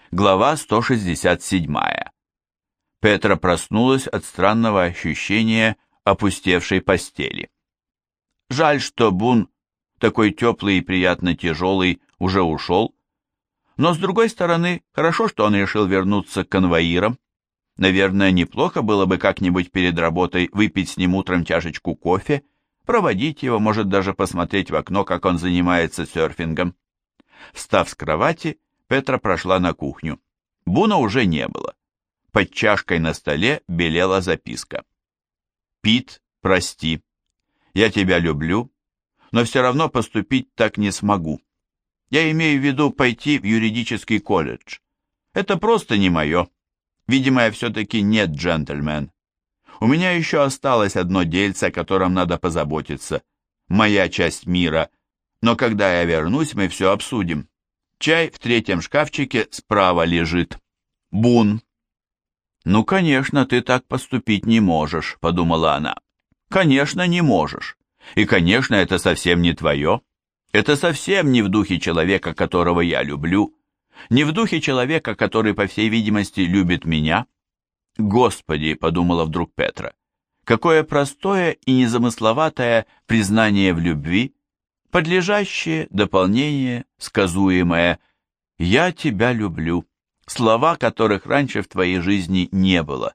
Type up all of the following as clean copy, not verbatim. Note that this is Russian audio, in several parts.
Глава 167. Петра проснулась от странного ощущения опустевшей постели. Жаль, что Бун, такой теплый и приятно тяжелый, уже ушел. Но, с другой стороны, хорошо, что он решил вернуться к конвоирам. Наверное, неплохо было бы как-нибудь перед работой выпить с ним утром чашечку кофе, проводить его, может даже посмотреть в окно, как он занимается серфингом. Встав с кровати, Петра прошла на кухню. Буна уже не было. Под чашкой на столе белела записка. «Пит, прости. Я тебя люблю, но все равно поступить так не смогу. Я имею в виду пойти в юридический колледж. Это просто не мое. Видимо, я все-таки не джентльмен. У меня еще осталось одно дельце, о котором надо позаботиться. Моя часть мира. Но когда я вернусь, мы все обсудим. Чай в третьем шкафчике справа лежит. Бун». «Ну, конечно, ты так поступить не можешь», — подумала она. «Конечно, не можешь. И, конечно, это совсем не твое. Это совсем не в духе человека, которого я люблю. Не в духе человека, который, по всей видимости, любит меня». «Господи», — подумала вдруг Петра, «какое простое и незамысловатое признание в любви, подлежащее, дополнение, сказуемое «я тебя люблю», слова, которых раньше в твоей жизни не было.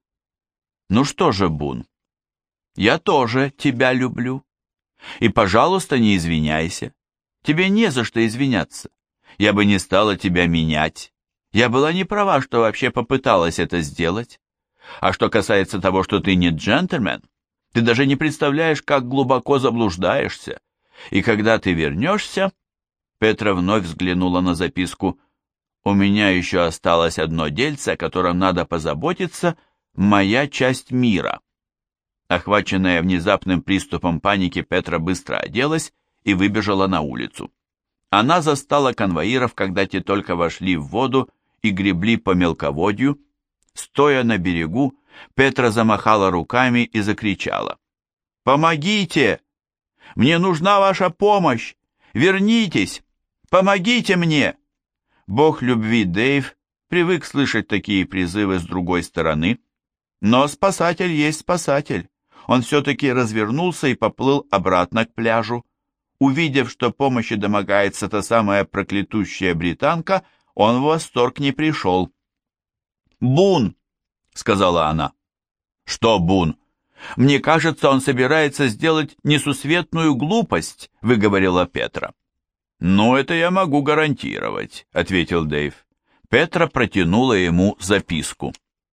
Ну что же, Бун, я тоже тебя люблю. И, пожалуйста, не извиняйся. Тебе не за что извиняться. Я бы не стала тебя менять. Я была не права, что вообще попыталась это сделать. А что касается того, что ты не джентльмен, ты даже не представляешь, как глубоко заблуждаешься. И когда ты вернешься...» Петра вновь взглянула на записку. «У меня еще осталось одно дельце, о котором надо позаботиться, моя часть мира». Охваченная внезапным приступом паники, Петра быстро оделась и выбежала на улицу. Она застала конвоиров, когда те только вошли в воду и гребли по мелководью. Стоя на берегу, Петра замахала руками и закричала: «Помогите! Мне нужна ваша помощь! Вернитесь! Помогите мне!» Бог любви Дэйв привык слышать такие призывы с другой стороны, но спасатель есть спасатель. Он все-таки развернулся и поплыл обратно к пляжу. Увидев, что помощи домогается та самая проклятущая британка, он в восторг не пришел. «Бун!» — сказала она. «Что, Бун? Мне кажется, он собирается сделать несусветную глупость», — выговорила Петра. «Ну, это я могу гарантировать», — ответил Дэйв. Петра протянула ему записку.